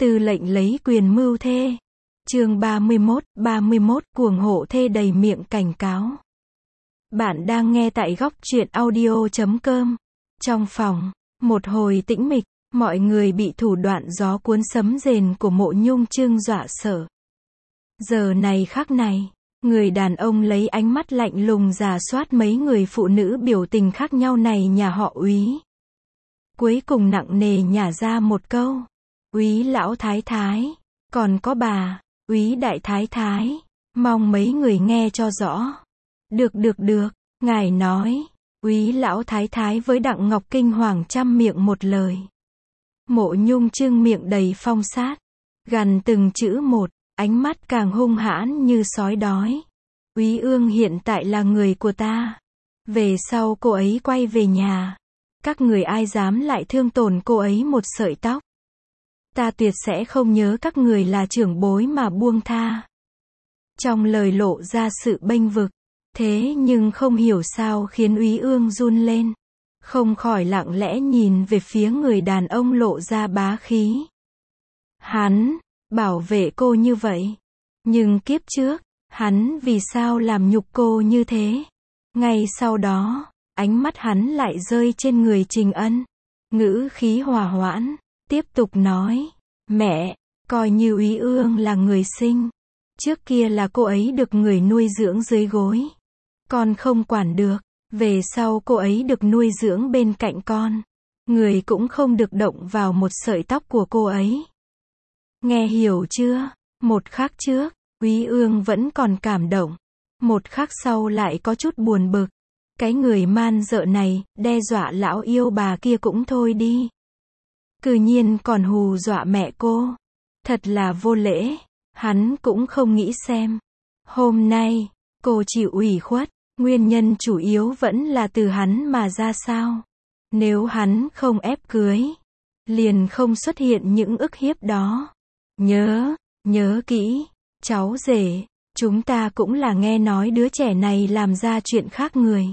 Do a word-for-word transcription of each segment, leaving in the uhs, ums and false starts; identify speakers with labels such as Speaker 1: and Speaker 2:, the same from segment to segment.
Speaker 1: Tư lệnh lấy quyền mưu thê. Chương ba mươi mốt, ba mươi mốt, cuồng hộ thê đầy miệng cảnh cáo. Bạn đang nghe tại góc truyện audio chấm com. Trong phòng, một hồi tĩnh mịch, mọi người bị thủ đoạn gió cuốn sấm rền của Mộ Nhung Trương dọa sợ. Giờ này khắc này, người đàn ông lấy ánh mắt lạnh lùng rà soát mấy người phụ nữ biểu tình khác nhau này nhà họ Úy. Cuối cùng nặng nề nhả ra một câu. Úy lão thái thái, còn có bà, Úy đại thái thái, mong mấy người nghe cho rõ. Được được được, ngài nói. Úy lão thái thái với Đặng Ngọc kinh hoàng trăm miệng một lời. Mộ Nhung Trương miệng đầy phong sát, gằn từng chữ một, ánh mắt càng hung hãn như sói đói. Úy Ương hiện tại là người của ta. Về sau cô ấy quay về nhà, các người ai dám lại thương tổn cô ấy một sợi tóc, ta tuyệt sẽ không nhớ các người là trưởng bối mà buông tha. Trong lời lộ ra sự bênh vực, thế nhưng không hiểu sao khiến Úy Ương run lên, không khỏi lặng lẽ nhìn về phía người đàn ông lộ ra bá khí. Hắn bảo vệ cô như vậy, nhưng kiếp trước, hắn vì sao làm nhục cô như thế? Ngay sau đó, ánh mắt hắn lại rơi trên người Trình Ân, ngữ khí hòa hoãn, tiếp tục nói, mẹ, coi như Úy Ương là người sinh, trước kia là cô ấy được người nuôi dưỡng dưới gối, con không quản được, về sau cô ấy được nuôi dưỡng bên cạnh con, người cũng không được động vào một sợi tóc của cô ấy. Nghe hiểu chưa? Một khắc trước, Úy Ương vẫn còn cảm động, một khắc sau lại có chút buồn bực. Cái người man dợ này, đe dọa lão yêu bà kia cũng thôi đi, cư nhiên còn hù dọa mẹ cô, thật là vô lễ. Hắn cũng không nghĩ xem, hôm nay, cô chịu ủy khuất, nguyên nhân chủ yếu vẫn là từ hắn mà ra sao. Nếu hắn không ép cưới, liền không xuất hiện những ức hiếp đó. Nhớ, nhớ kỹ, cháu rể, chúng ta cũng là nghe nói đứa trẻ này làm ra chuyện khác người,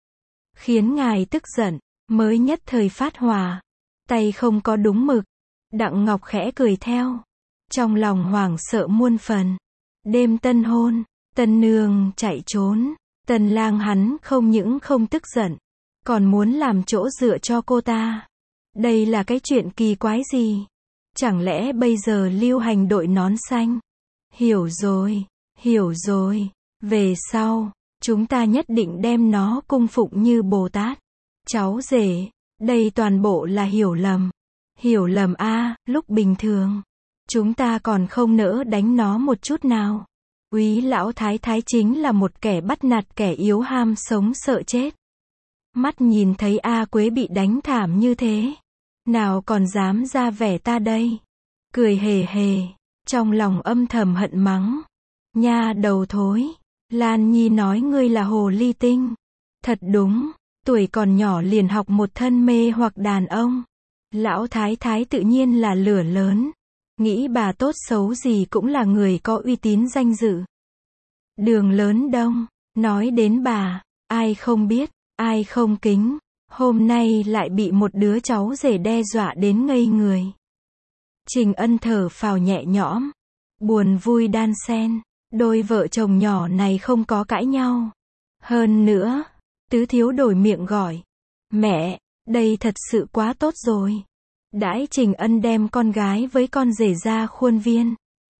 Speaker 1: khiến ngài tức giận, mới nhất thời phát hỏa, tay không có đúng mực. Đặng Ngọc khẽ cười theo, trong lòng hoảng sợ muôn phần. Đêm tân hôn, tân nương chạy trốn, tần lang hắn không những không tức giận, còn muốn làm chỗ dựa cho cô ta. Đây là cái chuyện kỳ quái gì? Chẳng lẽ bây giờ lưu hành đội nón xanh? Hiểu rồi, hiểu rồi, về sau, chúng ta nhất định đem nó cung phụng như Bồ Tát. Cháu rể, đây toàn bộ là hiểu lầm. Hiểu lầm a, à, lúc bình thường, chúng ta còn không nỡ đánh nó một chút nào. Úy lão thái thái chính là một kẻ bắt nạt kẻ yếu ham sống sợ chết. Mắt nhìn thấy A Quế bị đánh thảm như thế, nào còn dám ra vẻ ta đây. Cười hề hề, trong lòng âm thầm hận mắng. Nha đầu thối, Lan Nhi nói ngươi là hồ ly tinh. Thật đúng, tuổi còn nhỏ liền học một thân mê hoặc đàn ông. Lão thái thái tự nhiên là lửa lớn, nghĩ bà tốt xấu gì cũng là người có uy tín danh dự. Đường lớn đông, nói đến bà, ai không biết, ai không kính, hôm nay lại bị một đứa cháu rể đe dọa đến ngây người. Trình Ân thở phào nhẹ nhõm, buồn vui đan xen, đôi vợ chồng nhỏ này không có cãi nhau. Hơn nữa, tứ thiếu đổi miệng gọi, mẹ, đây thật sự quá tốt rồi. Đãi Trình Ân đem con gái với con rể ra khuôn viên,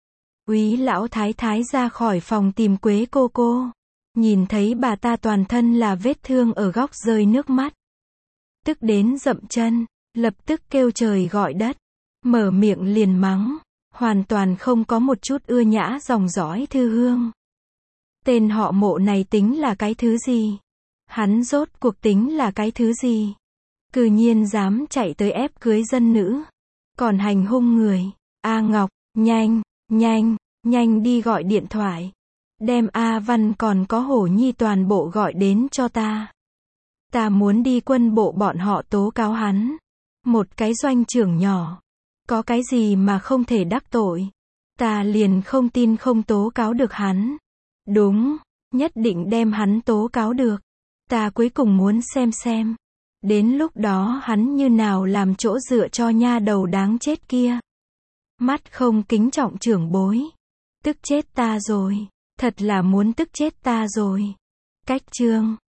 Speaker 1: Úy lão thái thái ra khỏi phòng tìm Quế cô cô, nhìn thấy bà ta toàn thân là vết thương ở góc rơi nước mắt, tức đến dậm chân, lập tức kêu trời gọi đất, mở miệng liền mắng, hoàn toàn không có một chút ưa nhã dòng dõi thư hương. Tên họ Mộ này tính là cái thứ gì? Hắn rốt cuộc tính là cái thứ gì? Cư nhiên dám chạy tới ép cưới dân nữ, còn hành hung người. A Ngọc, nhanh, nhanh, nhanh đi gọi điện thoại, đem A Văn còn có Hổ Nhi toàn bộ gọi đến cho ta. Ta muốn đi quân bộ bọn họ tố cáo hắn. Một cái doanh trưởng nhỏ, có cái gì mà không thể đắc tội? Ta liền không tin không tố cáo được hắn. Đúng, nhất định đem hắn tố cáo được. Ta cuối cùng muốn xem xem, đến lúc đó hắn như nào làm chỗ dựa cho nha đầu đáng chết kia. Mắt không kính trọng trưởng bối. Tức chết ta rồi. Thật là muốn tức chết ta rồi. Cách chương